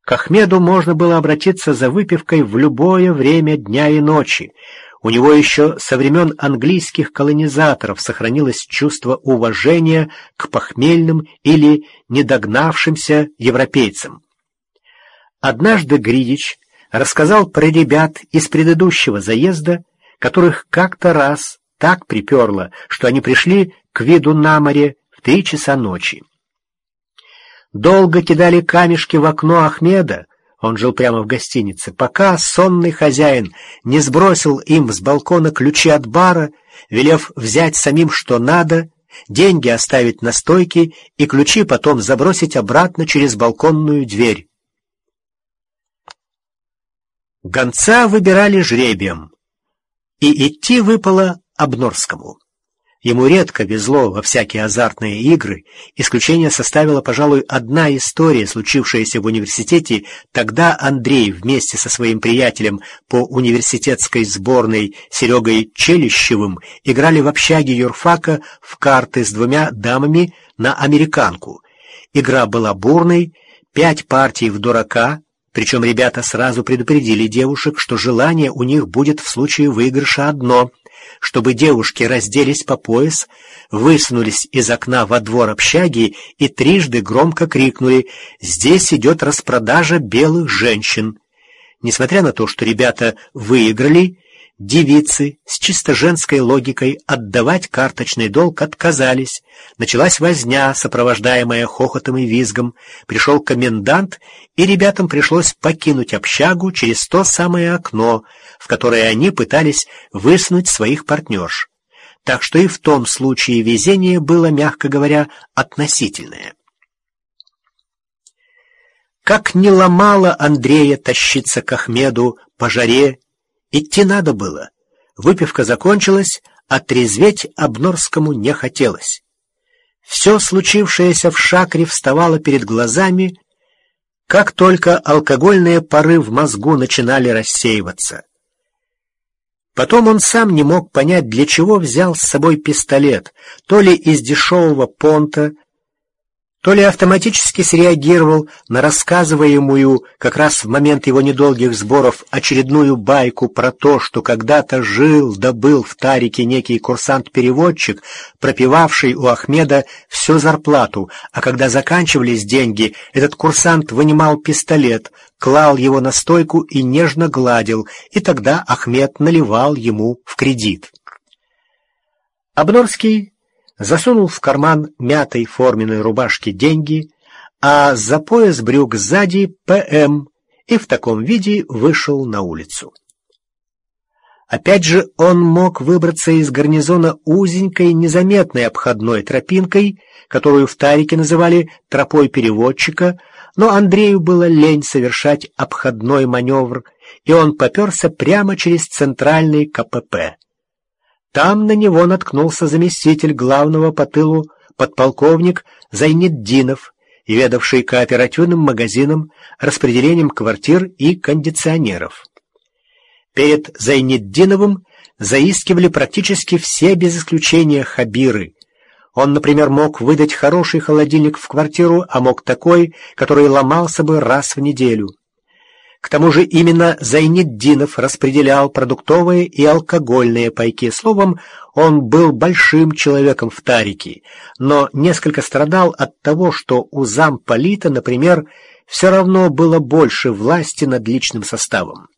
К Ахмеду можно было обратиться за выпивкой в любое время дня и ночи. У него еще со времен английских колонизаторов сохранилось чувство уважения к похмельным или недогнавшимся европейцам. Однажды Гридич рассказал про ребят из предыдущего заезда, которых как-то раз так приперло, что они пришли к виду на море в 3 часа ночи. Долго кидали камешки в окно Ахмеда, он жил прямо в гостинице, пока сонный хозяин не сбросил им с балкона ключи от бара, велев взять самим что надо, деньги оставить на стойке и ключи потом забросить обратно через балконную дверь. Гонца выбирали жребием, и идти выпало Обнорскому. Ему редко везло во всякие азартные игры, исключение составила, пожалуй, одна история, случившаяся в университете. Тогда Андрей вместе со своим приятелем по университетской сборной Серегой Челищевым играли в общаге юрфака в карты с 2 дамами на американку. Игра была бурной, 5 партий в дурака, причем ребята сразу предупредили девушек, что желание у них будет в случае выигрыша одно — чтобы девушки разделись по пояс, высунулись из окна во двор общаги и трижды громко крикнули: «Здесь идет распродажа белых женщин». Несмотря на то, что ребята выиграли, девицы с чисто женской логикой отдавать карточный долг отказались. Началась возня, сопровождаемая хохотом и визгом. Пришел комендант, и ребятам пришлось покинуть общагу через то самое окно, в которое они пытались высунуть своих партнерш. Так что и в том случае везение было, мягко говоря, относительное. Как не ломало Андрея тащиться к Ахмеду по жаре, идти надо было. Выпивка закончилась, а трезветь Обнорскому не хотелось. Все случившееся в Шакре вставало перед глазами, как только алкогольные пары в мозгу начинали рассеиваться. Потом он сам не мог понять, для чего взял с собой пистолет, то ли из дешевого понта, то ли автоматически среагировал на рассказываемую как раз в момент его недолгих сборов очередную байку про то, что когда-то жил да был в Тарике некий курсант-переводчик, пропивавший у Ахмеда всю зарплату, а когда заканчивались деньги, этот курсант вынимал пистолет, клал его на стойку и нежно гладил, и тогда Ахмед наливал ему в кредит. Обнорский засунул в карман мятой форменной рубашки деньги, а за пояс брюк сзади ПМ, и в таком виде вышел на улицу. Опять же, он мог выбраться из гарнизона узенькой, незаметной обходной тропинкой, которую в Тарике называли «тропой переводчика», но Андрею было лень совершать обходной маневр, и он поперся прямо через центральный КПП. Там на него наткнулся заместитель главного по тылу подполковник Зайнетдинов, ведавший кооперативным магазином, распределением квартир и кондиционеров. Перед Зайнетдиновым заискивали практически все без исключения хабиры. Он, например, мог выдать хороший холодильник в квартиру, а мог такой, который ломался бы раз в неделю. К тому же именно Зайнетдинов распределял продуктовые и алкогольные пайки. Словом, он был большим человеком в Тарике, но несколько страдал от того, что у замполита, например, все равно было больше власти над личным составом.